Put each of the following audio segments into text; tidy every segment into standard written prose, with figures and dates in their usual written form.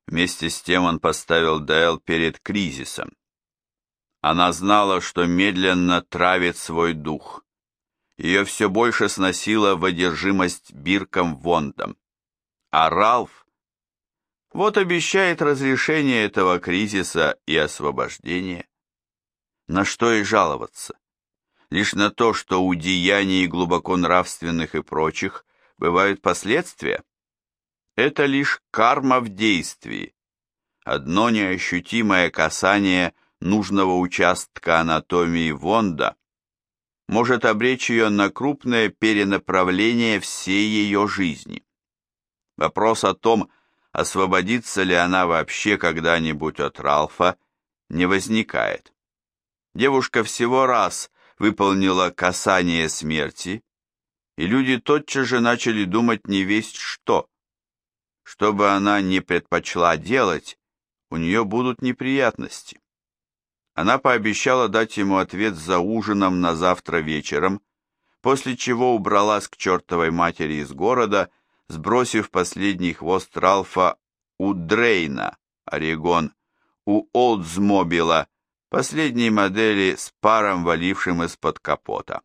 Вместе с тем он поставил Дэл перед кризисом. Она знала, что медленно травит свой дух. Ее все больше сносило в одержимость Бирком Вондом. А Ралф вот обещает разрешение этого кризиса и освобождение. На что и жаловаться? Лишь на то, что у деяний глубоко нравственных и прочих бывают последствия? Это лишь карма в действии. Одно неощутимое касание нужного участка анатомии Вонда может обречь ее на крупное перенаправление всей ее жизни. Вопрос о том, освободится ли она вообще когда-нибудь от Ралфа, не возникает. Девушка всего раз выполнила касание смерти, и люди тотчас же начали думать невесть что. Что бы она ни предпочла делать, у нее будут неприятности. Она пообещала дать ему ответ за ужином на завтра вечером, после чего убралась к чертовой матери из города, сбросив последний хвост Ралфа у Дрейна, Орегон, у Олдсмобила, последней модели с паром, валившим из-под капота.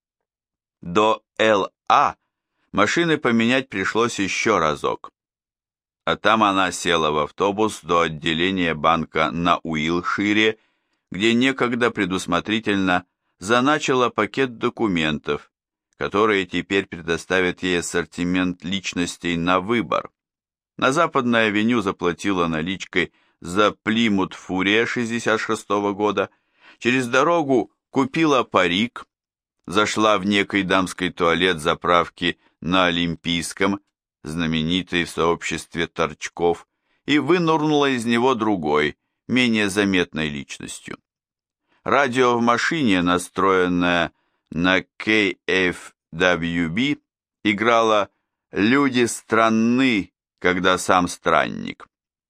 До Л.А. машины поменять пришлось еще разок. А там она села в автобус до отделения банка на Уилшире, где некогда предусмотрительно заначила пакет документов, которые теперь предоставят ей ассортимент личностей на выбор. На Западной авеню заплатила наличкой за Плимут Фурия 66-го года, через дорогу купила парик, зашла в некий дамский туалет заправки на Олимпийском, знаменитый в сообществе торчков, и вынурнула из него другой, менее заметной личностью. Радио в машине, настроенное на KFWB, играло «Люди странны, когда сам странник».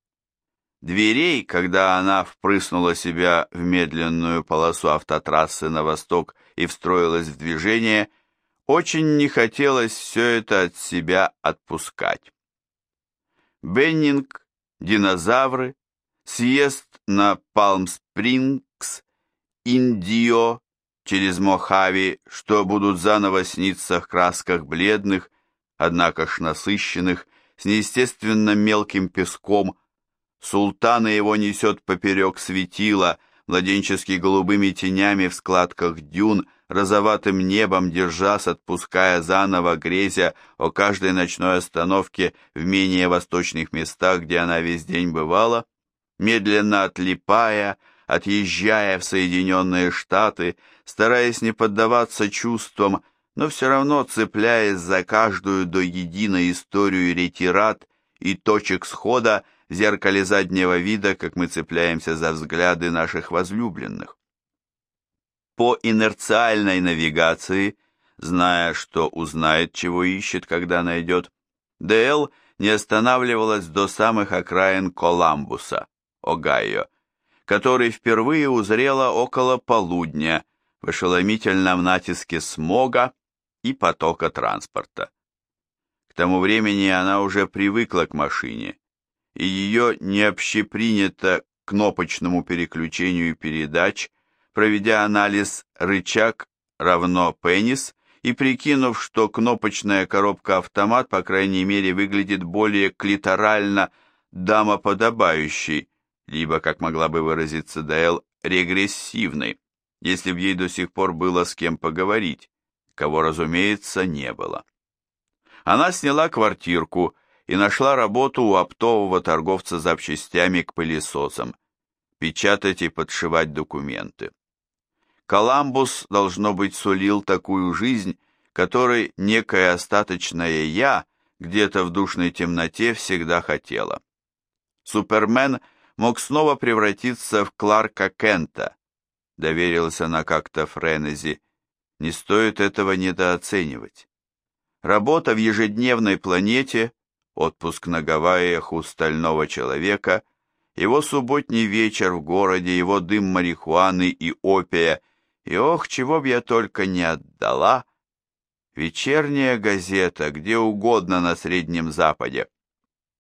Дверей, когда она впрыснула себя в медленную полосу автотрассы на восток и встроилась в движение, очень не хотелось все это от себя отпускать. Беннинг, динозавры, съезд на Палм-Спрингс, Индио, через Мохави, что будут заново сниться в красках бледных, однако ж насыщенных, с неестественно мелким песком. Султан его несет поперек светила, младенчески голубыми тенями в складках дюн, розоватым небом держась, отпуская заново, грезя о каждой ночной остановке в менее восточных местах, где она весь день бывала, медленно отлипая, отъезжая в Соединенные Штаты, стараясь не поддаваться чувствам, но все равно цепляясь за каждую до единой историю ретират и точек схода в зеркале заднего вида, как мы цепляемся за взгляды наших возлюбленных. По инерциальной навигации, зная, что узнает, чего ищет, когда найдет, Д.Л. не останавливалась до самых окраин Коламбуса, Огайо, который впервые узрела около полудня в ошеломительном натиске смога и потока транспорта. К тому времени она уже привыкла к машине, и ее необщепринято к кнопочному переключению передач, проведя анализ рычаг равно пенис и прикинув, что кнопочная коробка-автомат, по крайней мере, выглядит более клиторально дамоподобающей, либо, как могла бы выразиться Д.Л., регрессивной, если б ей до сих пор было с кем поговорить, кого, разумеется, не было. Она сняла квартирку и нашла работу у оптового торговца запчастями к пылесосам, печатать и подшивать документы. Коламбус, должно быть, сулил такую жизнь, которой некое остаточное «я» где-то в душной темноте всегда хотела. Супермен мог снова превратиться в Кларка Кента, доверилась она как-то Френези, не стоит этого недооценивать. Работа в ежедневной планете, отпуск на Гавайях у стального человека, его субботний вечер в городе, его дым марихуаны и опия, и ох, чего б я только не отдала, вечерняя газета, где угодно на Среднем Западе.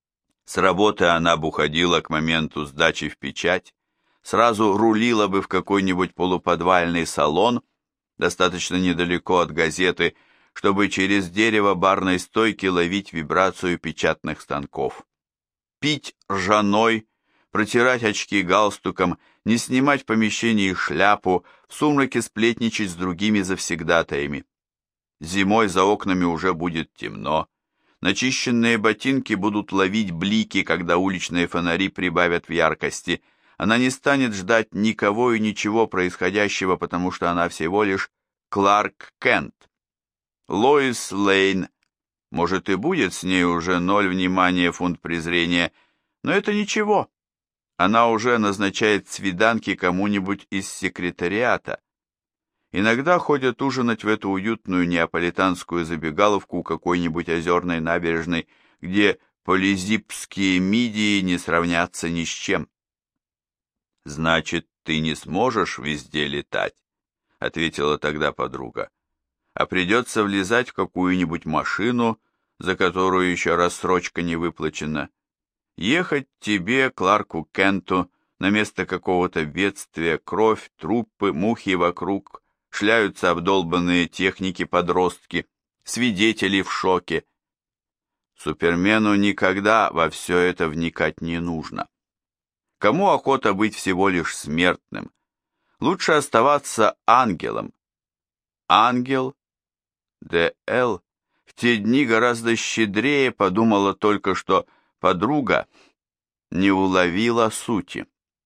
С работы она бы уходила к моменту сдачи в печать, сразу рулила бы в какой-нибудь полуподвальный салон, достаточно недалеко от газеты, чтобы через дерево барной стойки ловить вибрацию печатных станков. Пить ржаной, протирать очки галстуком, не снимать в помещении шляпу, в сумраке сплетничать с другими завсегдатаями. Зимой за окнами уже будет темно. Начищенные ботинки будут ловить блики, когда уличные фонари прибавят в яркости. Она не станет ждать никого и ничего происходящего, потому что она всего лишь Кларк Кент. Лоис Лейн, может, и будет с ней уже 0 внимания, фунт презрения, но это ничего. Она уже назначает свиданки кому-нибудь из секретариата. Иногда ходят ужинать в эту уютную неаполитанскую забегаловку у какой-нибудь озерной набережной, где полизипские мидии не сравнятся ни с чем. «Значит, ты не сможешь везде летать», — ответила тогда подруга, «а придется влезать в какую-нибудь машину, за которую еще рассрочка не выплачена. Ехать тебе, Кларку Кенту, на место какого-то бедствия, кровь, трупы, мухи вокруг, шляются обдолбанные техники-подростки, свидетели в шоке. Супермену никогда во все это вникать не нужно. Кому охота быть всего лишь смертным? Лучше оставаться ангелом. Ангел, Д.Л., в те дни гораздо щедрее подумала только, что подруга не уловила сути.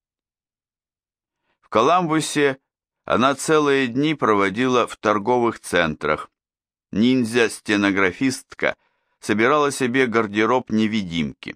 В Коламбусе она целые дни проводила в торговых центрах. Ниндзя-стенографистка собирала себе гардероб невидимки.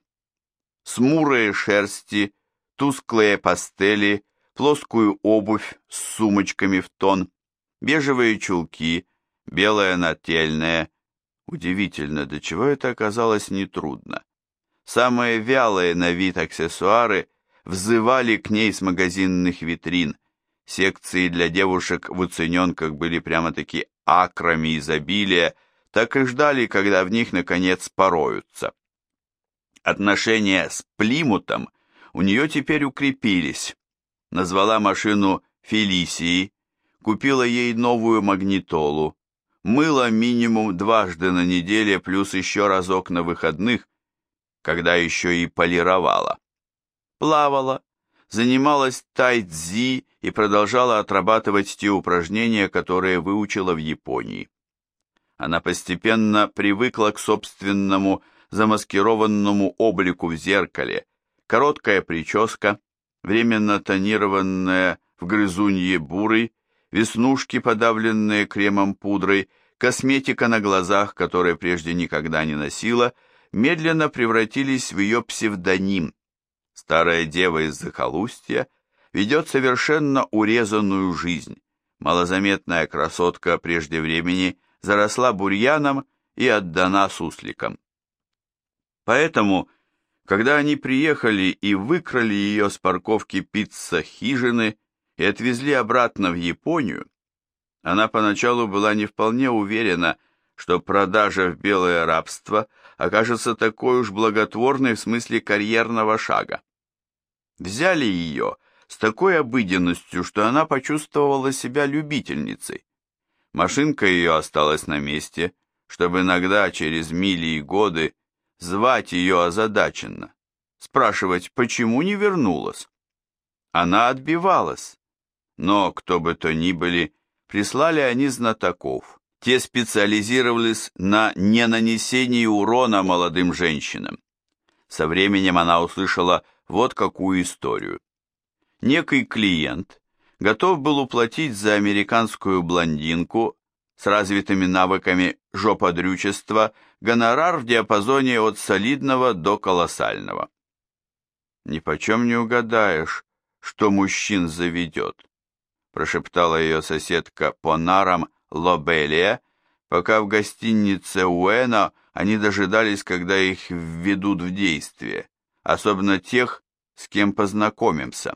Смурые шерсти, тусклые пастели, плоскую обувь с сумочками в тон, бежевые чулки, белая нательная. Удивительно, до чего это оказалось нетрудно. Самые вялые на вид аксессуары взывали к ней с магазинных витрин. Секции для девушек в уцененках были прямо-таки акрами изобилия, так и ждали, когда в них, наконец, пороются. Отношения с Плимутом у нее теперь укрепились. Назвала машину Фелисией, купила ей новую магнитолу, мыла минимум 2 раза на неделю, плюс еще разок на выходных, когда еще и полировала. Плавала, занималась тай-цзи и продолжала отрабатывать те упражнения, которые выучила в Японии. Она постепенно привыкла к собственному замаскированному облику в зеркале, короткая прическа, временно тонированная в грызунье бурой, веснушки, подавленные кремом-пудрой, косметика на глазах, которой прежде никогда не носила, медленно превратились в ее псевдоним. Старая дева из захолустья ведет совершенно урезанную жизнь. Малозаметная красотка прежде времени заросла бурьяном и отдана сусликам. Поэтому, когда они приехали и выкрали ее с парковки пицца-хижины и отвезли обратно в Японию, она поначалу была не вполне уверена, что продажа в белое рабство окажется такой уж благотворной в смысле карьерного шага. Взяли ее с такой обыденностью, что она почувствовала себя любительницей. Машинка ее осталась на месте, чтобы иногда через мили и годы звать ее озадаченно, спрашивать, почему не вернулась. Она отбивалась, но, кто бы то ни были, прислали они знатоков. Те специализировались на ненанесении урона молодым женщинам. Со временем она услышала вот какую историю. Некий клиент готов был уплатить за американскую блондинку с развитыми навыками жоподрючества гонорар в диапазоне от солидного до колоссального. «Нипочем не угадаешь, что мужчин заведет», прошептала ее соседка по нарам Лобелия, пока в гостинице Уэна они дожидались, когда их введут в действие, особенно тех, с кем познакомимся.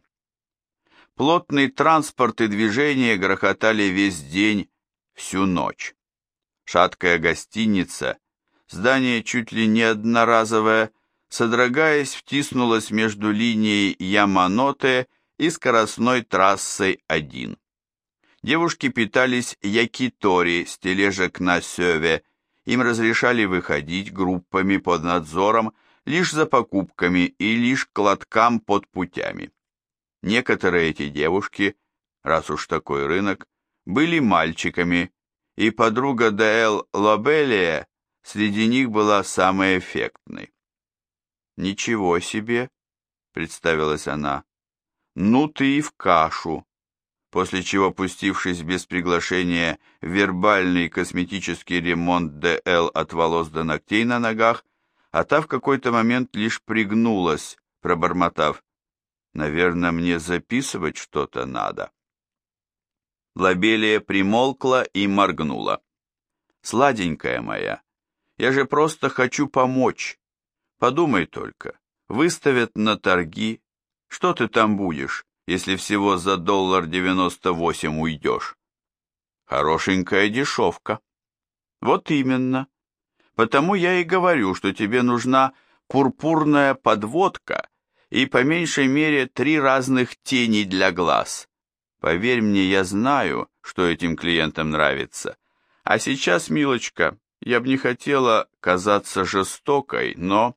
Плотный транспорт и движение грохотали весь день, всю ночь. Шаткая гостиница, здание чуть ли не одноразовое, содрогаясь, втиснулась между линией Яманоте и скоростной трассой 1. Девушки питались якитори с тележек на сёве, им разрешали выходить группами под надзором лишь за покупками и лишь к лоткам под путями. Некоторые эти девушки, раз уж такой рынок, были мальчиками, и подруга Д.Л. Лобелия среди них была самой эффектной. «Ничего себе!» — представилась она. «Ну ты и в кашу!» После чего, пустившись без приглашения в вербальный косметический ремонт Д.Л. от волос до ногтей на ногах, а та в какой-то момент лишь пригнулась, пробормотав: «Наверное, мне записывать что-то надо». Лобелия примолкла и моргнула. «Сладенькая моя, я же просто хочу помочь. Подумай только, выставят на торги. Что ты там будешь, если всего за $1.98 уйдешь?» «Хорошенькая дешевка». «Вот именно. Потому я и говорю, что тебе нужна пурпурная подводка и по меньшей мере 3 разных тени для глаз. Поверь мне, я знаю, что этим клиентам нравится. А сейчас, милочка, я бы не хотела казаться жестокой, но...»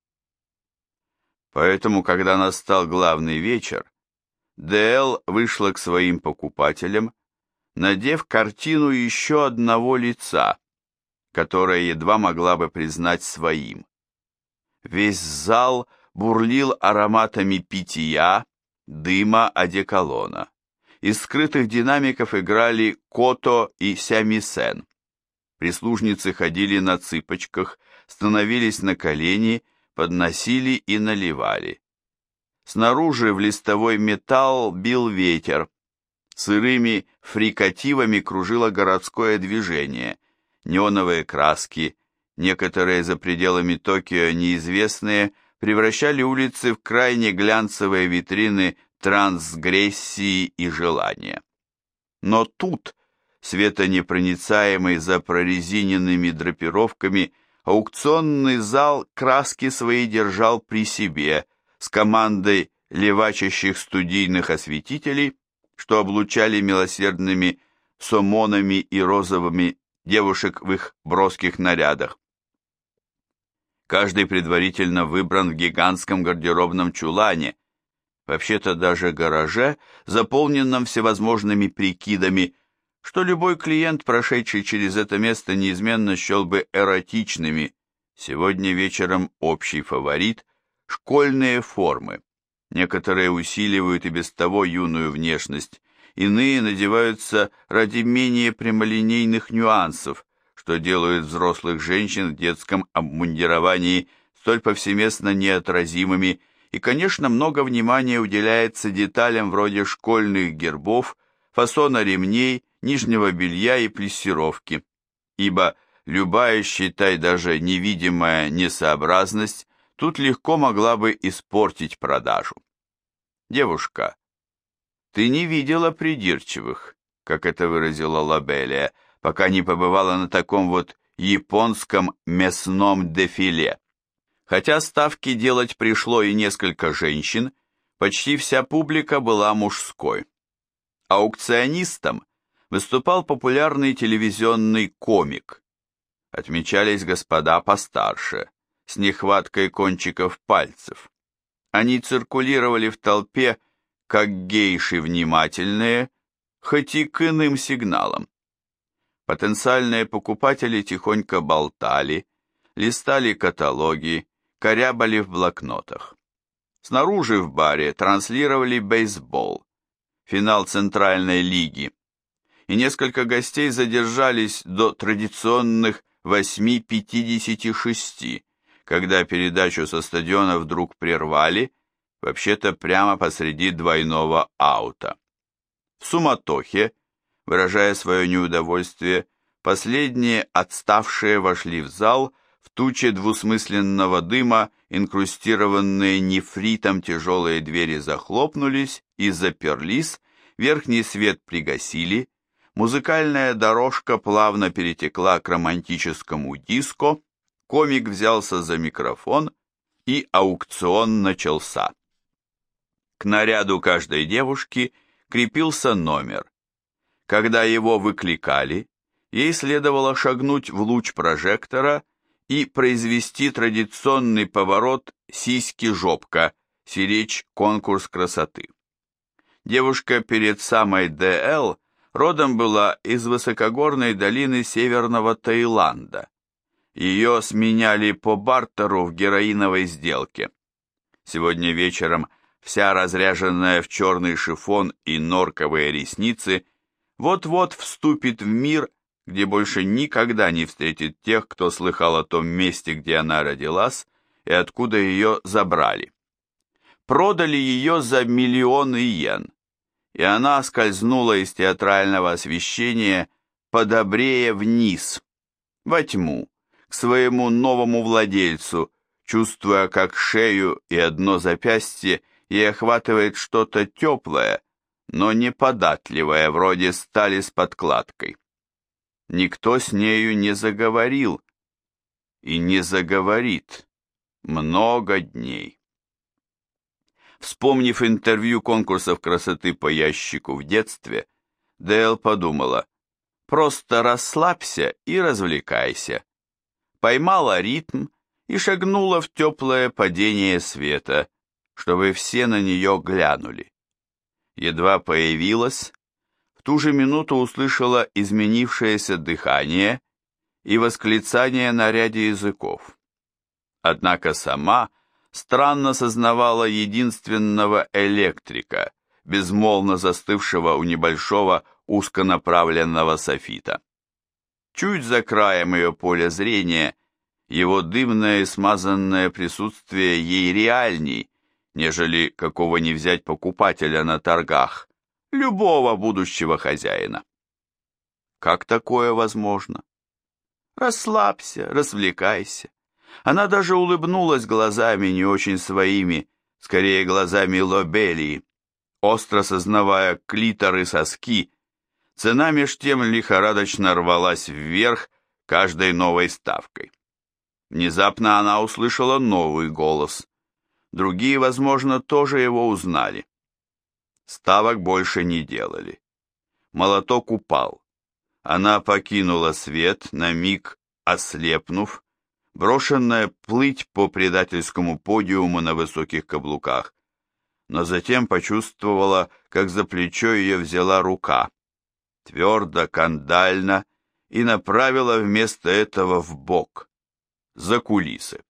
Поэтому, когда настал главный вечер, Д.Л. вышла к своим покупателям, надев картину еще одного лица, которое едва могла бы признать своим. Весь зал бурлил ароматами питья, дыма, одеколона. Из скрытых динамиков играли кото и сямисен. Прислужницы ходили на цыпочках, становились на колени, подносили и наливали. Снаружи в листовой металл бил ветер. Сырыми фрикативами кружило городское движение. Неоновые краски, некоторые за пределами Токио неизвестные, превращали улицы в крайне глянцевые витрины трансгрессии и желания. Но тут, светонепроницаемый за прорезиненными драпировками, аукционный зал краски свои держал при себе, с командой левачащих студийных осветителей, что облучали милосердными сомонами и розовыми девушек в их броских нарядах. Каждый предварительно выбран в гигантском гардеробном чулане, вообще-то даже гараже, заполненном всевозможными прикидами, что любой клиент, прошедший через это место, неизменно счел бы эротичными. Сегодня вечером общий фаворит – школьные формы. Некоторые усиливают и без того юную внешность, иные надеваются ради менее прямолинейных нюансов, что делают взрослых женщин в детском обмундировании столь повсеместно неотразимыми, и, конечно, много внимания уделяется деталям вроде школьных гербов, фасона ремней, нижнего белья и плессировки, ибо любая, считай, даже невидимая несообразность тут легко могла бы испортить продажу. «Девушка, ты не видела придирчивых», как это выразила Лобелия, пока не побывала на таком вот японском мясном дефиле. Хотя ставки делать пришло и несколько женщин, почти вся публика была мужской. Аукционистом выступал популярный телевизионный комик. Отмечались господа постарше, с нехваткой кончиков пальцев. Они циркулировали в толпе, как гейши внимательные, хоть и к иным сигналам. Потенциальные покупатели тихонько болтали, листали каталоги, корябали в блокнотах. Снаружи в баре транслировали бейсбол, финал Центральной лиги, и несколько гостей задержались до традиционных 8:56, когда передачу со стадиона вдруг прервали, вообще-то прямо посреди двойного аута. В суматохе, выражая свое неудовольствие, последние отставшие вошли в зал, в туче двусмысленного дыма, инкрустированные нефритом тяжелые двери захлопнулись и заперлись, верхний свет пригасили, музыкальная дорожка плавно перетекла к романтическому диско, комик взялся за микрофон и аукцион начался. К наряду каждой девушки крепился номер. Когда его выкликали, ей следовало шагнуть в луч прожектора и произвести традиционный поворот сиськи-жопка, сиречь конкурс красоты. Девушка перед самой ДЛ родом была из высокогорной долины северного Таиланда. Ее сменяли по бартеру в героиновой сделке. Сегодня вечером вся разряженная в черный шифон и норковые ресницы вот-вот вступит в мир, где больше никогда не встретит тех, кто слыхал о том месте, где она родилась и откуда ее забрали. Продали ее за миллионы йен, и она скользнула из театрального освещения подобрее вниз, во тьму, к своему новому владельцу, чувствуя, как шею и одно запястье ей охватывает что-то теплое, но неподатливое, вроде стали с подкладкой. Никто с нею не заговорил и не заговорит много дней. Вспомнив интервью конкурсов красоты по ящику в детстве, Дэл подумала: просто расслабься и развлекайся. Поймала ритм и шагнула в теплое падение света, чтобы все на нее глянули. Едва появилась, в ту же минуту услышала изменившееся дыхание и восклицание на ряде языков. Однако сама странно сознавала единственного электрика, безмолвно застывшего у небольшого узконаправленного софита. Чуть за краем ее поля зрения его дымное и смазанное присутствие ей реальней, нежели какого не взять покупателя на торгах, любого будущего хозяина. Как такое возможно? Расслабься, развлекайся. Она даже улыбнулась глазами не очень своими, скорее глазами Лобелии, остро сознавая клитор и соски. Цена меж тем лихорадочно рвалась вверх каждой новой ставкой. Внезапно она услышала новый голос. Другие, возможно, тоже его узнали. Ставок больше не делали. Молоток упал. Она покинула свет, на миг ослепнув, брошенная плыть по предательскому подиуму на высоких каблуках, но затем почувствовала, как за плечо ее взяла рука, твердо, кандально, и направила вместо этого вбок, за кулисы.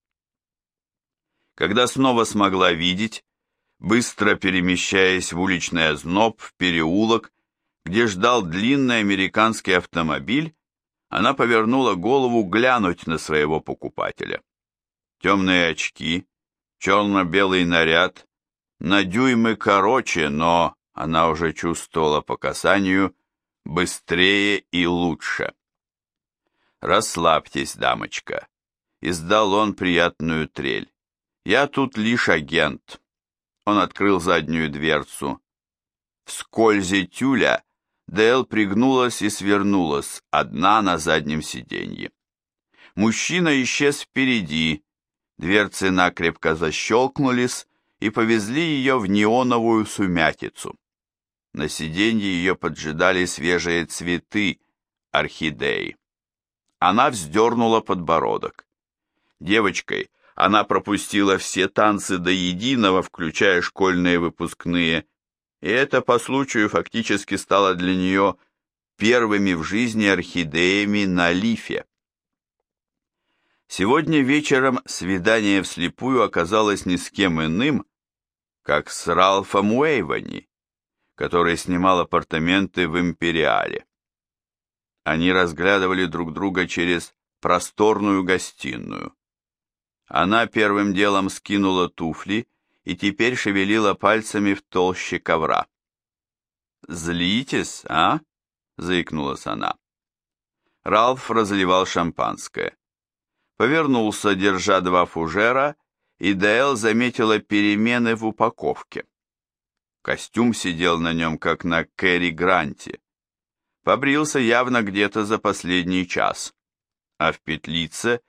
Когда снова смогла видеть, быстро перемещаясь в уличный озноб, в переулок, где ждал длинный американский автомобиль, она повернула голову глянуть на своего покупателя. Темные очки, черно-белый наряд, на дюймы короче, но, она уже чувствовала по касанию, быстрее и лучше. «Расслабьтесь, дамочка», — издал он приятную трель. «Я тут лишь агент». Он открыл заднюю дверцу. Вскользь тюля Дэл пригнулась и свернулась, одна на заднем сиденье. Мужчина исчез впереди, дверцы накрепко защелкнулись и повезли ее в неоновую сумятицу. На сиденье ее поджидали свежие цветы, орхидеи. Она вздернула подбородок. Девочкой она пропустила все танцы до единого, включая школьные выпускные, и это по случаю фактически стало для нее первыми в жизни орхидеями на лифе. Сегодня вечером свидание вслепую оказалось ни с кем иным, как с Ральфом Уэйвани, который снимал апартаменты в Империале. Они разглядывали друг друга через просторную гостиную. Она первым делом скинула туфли и теперь шевелила пальцами в толще ковра. «Злитесь, а?» — заикнулась она. Ральф разливал шампанское. Повернулся, держа два фужера, и Дэл заметила перемены в упаковке. Костюм сидел на нем, как на Кэрри Гранте. Побрился явно где-то за последний час, а в петлице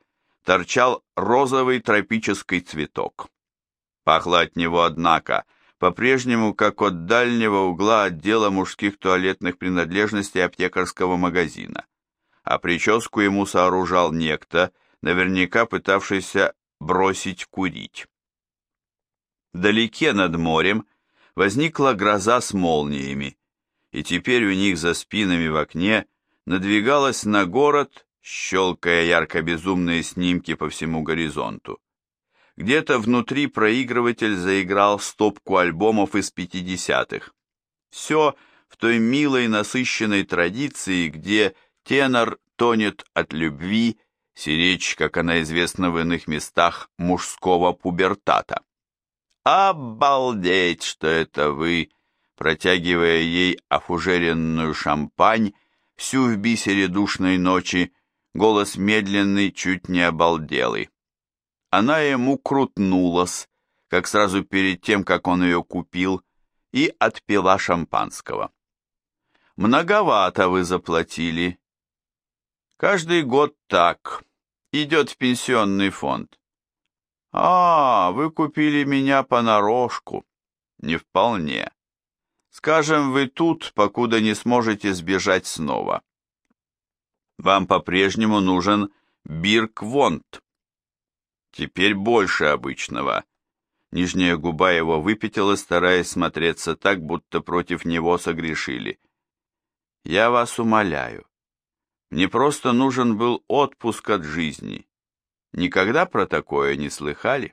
торчал розовый тропический цветок. Пахло от него, однако, по-прежнему, как от дальнего угла отдела мужских туалетных принадлежностей аптекарского магазина, а прическу ему сооружал некто, наверняка пытавшийся бросить курить. Вдалеке над морем возникла гроза с молниями, и теперь у них за спинами в окне надвигалась на город, щелкая ярко-безумные снимки по всему горизонту. Где-то внутри проигрыватель заиграл стопку альбомов из 50-х. Все в той милой насыщенной традиции, где тенор тонет от любви, сиречь, как она известна в иных местах, мужского пубертата. «Обалдеть, что это вы!» Протягивая ей офужеренную шампань, всю в бисере душной ночи, голос медленный, чуть не обалделый. Она ему крутнулась, как сразу перед тем, как он ее купил, и отпила шампанского. «Многовато вы заплатили». «Каждый год так. Идет в пенсионный фонд». «А, вы купили меня понарошку». «Не вполне. Скажем, вы тут, покуда не сможете сбежать снова. Вам по-прежнему нужен бирквонт. Теперь больше обычного». Нижняя губа его выпятилась, стараясь смотреться так, будто против него согрешили. «Я вас умоляю. Мне просто нужен был отпуск от жизни. Никогда про такое не слыхали?»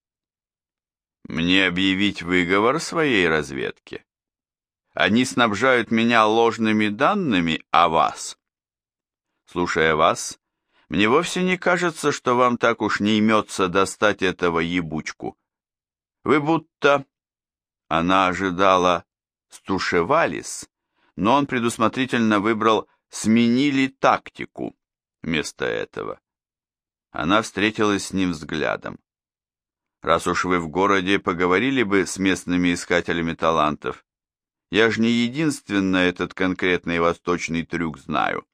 «Мне объявить выговор своей разведке? Они снабжают меня ложными данными о вас. Слушая вас, мне вовсе не кажется, что вам так уж не имется достать этого ебучку. Вы будто...» Она ожидала «стушевались», но он предусмотрительно выбрал «сменили тактику» вместо этого. Она встретилась с ним взглядом. «Раз уж вы в городе, поговорили бы с местными искателями талантов. Я ж не единственно этот конкретный восточный трюк знаю.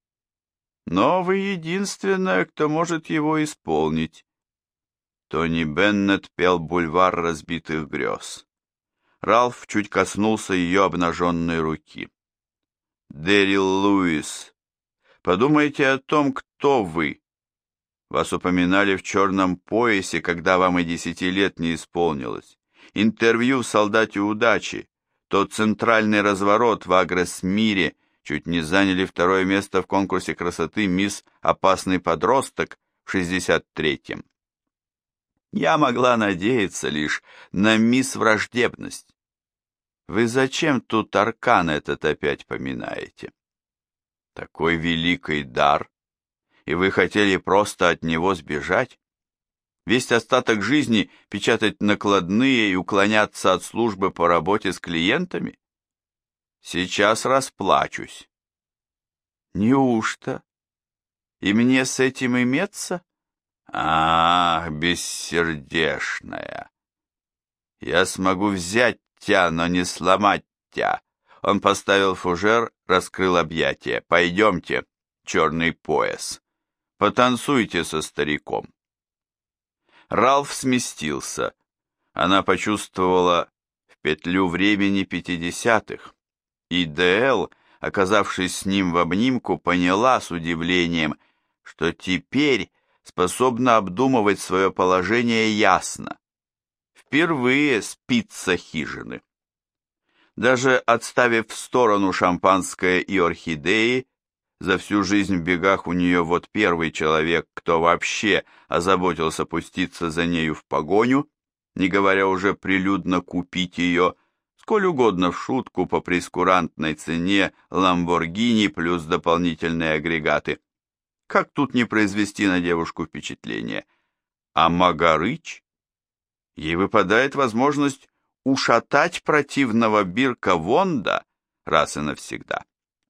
Но вы единственная, кто может его исполнить». Тони Беннет пел «Бульвар разбитых грез». Ральф чуть коснулся ее обнаженной руки. «Дэрил Луис, подумайте о том, кто вы. Вас упоминали в черном поясе, когда вам и 10 лет не исполнилось. Интервью в «Солдате удачи», тот центральный разворот в Агросмире, чуть не заняли 2-е место в конкурсе красоты «Мисс Опасный подросток» в 63-м. Я могла надеяться лишь на мисс Враждебность. Вы зачем тут аркан этот опять поминаете? Такой великий дар, и вы хотели просто от него сбежать? Весь остаток жизни печатать накладные и уклоняться от службы по работе с клиентами? Сейчас расплачусь. Неужто? И мне с этим иметься? Ах, бессердечная! Я смогу взять тебя, но не сломать тебя. Он поставил фужер, раскрыл объятия. Пойдемте, черный пояс. Потанцуйте со стариком. Ральф сместился. Она почувствовала в петлю времени 50-х. И Д.Л., оказавшись с ним в обнимку, поняла с удивлением, что теперь способна обдумывать свое положение ясно. Впервые спится хижины. Даже отставив в сторону шампанское и орхидеи, за всю жизнь в бегах у нее вот первый человек, кто вообще озаботился пуститься за нею в погоню, не говоря уже прилюдно купить ее, сколь угодно в шутку по прескурантной цене Ламборгини плюс дополнительные агрегаты. Как тут не произвести на девушку впечатление? А Магарыч? Ей выпадает возможность ушатать противного Бирка Вонда раз и навсегда.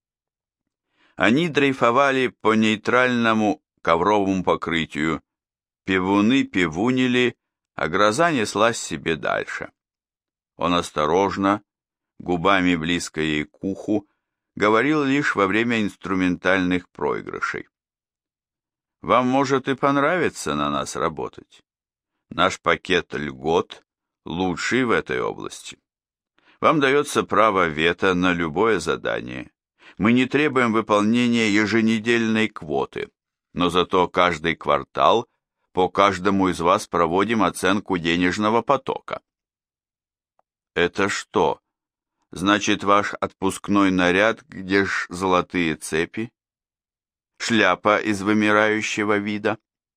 Они дрейфовали по нейтральному ковровому покрытию, певуны певунили, а гроза неслась себе дальше. Он осторожно, губами близко ей к уху, говорил лишь во время инструментальных проигрышей. Вам может и понравиться на нас работать. Наш пакет льгот лучший в этой области. Вам дается право вето на любое задание. Мы не требуем выполнения еженедельной квоты, но зато каждый квартал по каждому из вас проводим оценку денежного потока. Это что? Значит, ваш отпускной наряд, где ж золотые цепи? Шляпа из вымирающего вида?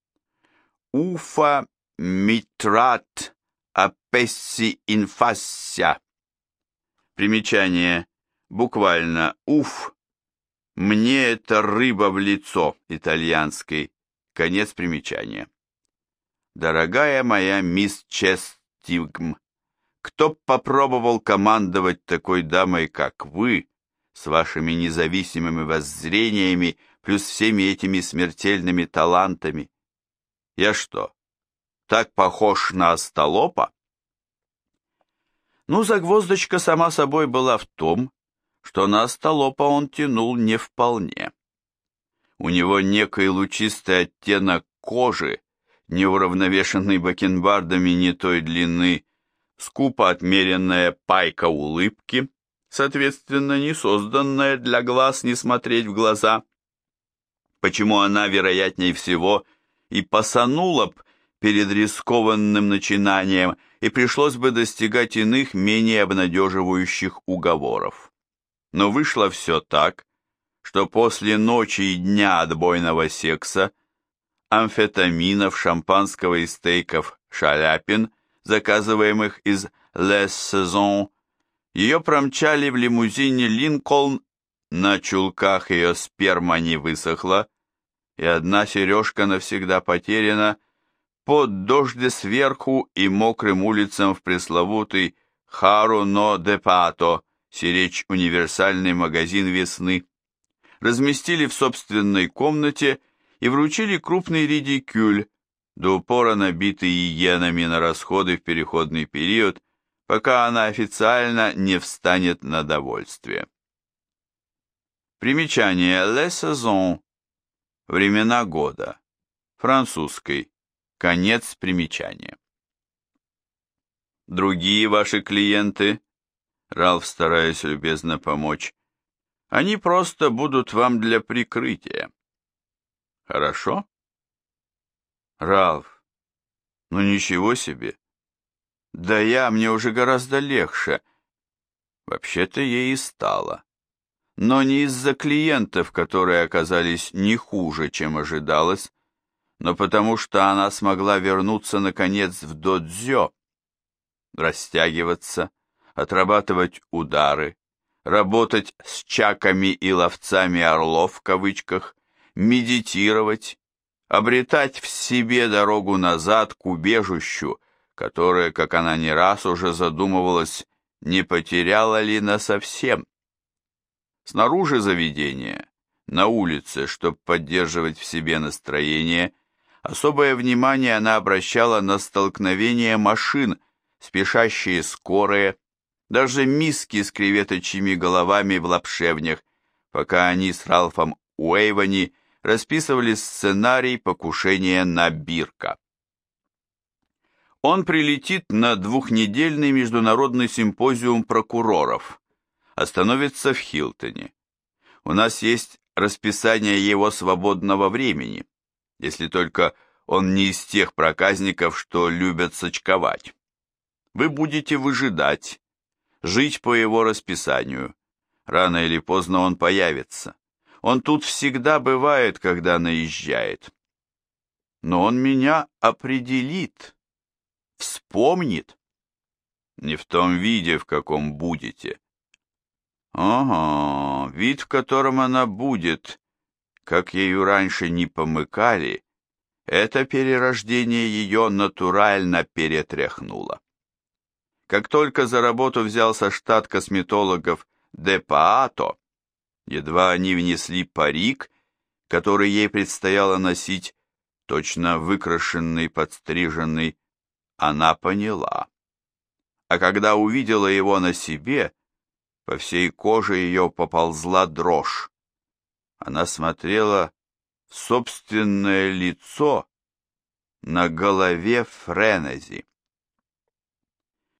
Уфа митрат апесси инфасся. Примечание. Буквально «Уф! Мне это рыба в лицо» итальянской. Конец примечания. Дорогая моя мисс Честигм, кто б попробовал командовать такой дамой, как вы, с вашими независимыми воззрениями, плюс всеми этими смертельными талантами? Я что, так похож на остолопа? Ну, загвоздочка сама собой была в том, что на остолопа он тянул не вполне. У него некий лучистый оттенок кожи, неуравновешенный бакенбардами не той длины, скупо отмеренная пайка улыбки, соответственно, не созданная для глаз не смотреть в глаза, почему она, вероятнее всего, и посанула б перед рискованным начинанием, и пришлось бы достигать иных, менее обнадеживающих уговоров. Но вышло все так, что после ночи и дня отбойного секса, амфетаминов, шампанского и стейков шаляпин, заказываемых из Les Saisons, ее промчали в лимузине Линкольн, на чулках ее сперма не высохла, и одна сережка навсегда потеряна, под дождь сверху и мокрым улицам в пресловутый Харуно-де-Пато, сиречь универсальный магазин весны, разместили в собственной комнате и вручили крупный редикюль, до упора набитый иенами на расходы в переходный период, пока она официально не встанет на довольствие. Примечание «Les Saisons» – времена года, французской, конец примечания. Другие ваши клиенты, Ральф, стараясь любезно помочь, они просто будут вам для прикрытия. Хорошо? Ральф, ну ничего себе. Да мне уже гораздо легче. Вообще-то ей и стало. Но не из-за клиентов, которые оказались не хуже, чем ожидалось, но потому что она смогла вернуться, наконец, в додзё, растягиваться, отрабатывать удары, работать с чаками и ловцами орлов в кавычках, медитировать, обретать в себе дорогу назад к убежищу, которое, как она не раз уже задумывалась, не потеряла ли насовсем. Снаружи заведения, на улице, чтобы поддерживать в себе настроение, особое внимание она обращала на столкновение машин, спешащие скорые, даже миски с креветочьими головами в лапшевнях, пока они с Ральфом Уэйвани расписывали сценарий покушения на Бирка. Он прилетит на двухнедельный международный симпозиум прокуроров, остановится в Хилтоне. У нас есть расписание его свободного времени, если только он не из тех проказников, что любят сочковать. Вы будете выжидать, жить по его расписанию. Рано или поздно он появится. Он тут всегда бывает, когда наезжает. Но он меня определит, вспомнит. Не в том виде, в каком будете. Ага, вид, в котором она будет, как ею раньше не помыкали, это перерождение ее натурально перетряхнуло. Как только за работу взялся штат косметологов де Паато, едва они внесли парик, который ей предстояло носить, точно выкрашенный, подстриженный, она поняла. А когда увидела его на себе, по всей коже ее поползла дрожь. Она смотрела в собственное лицо на голове Френези.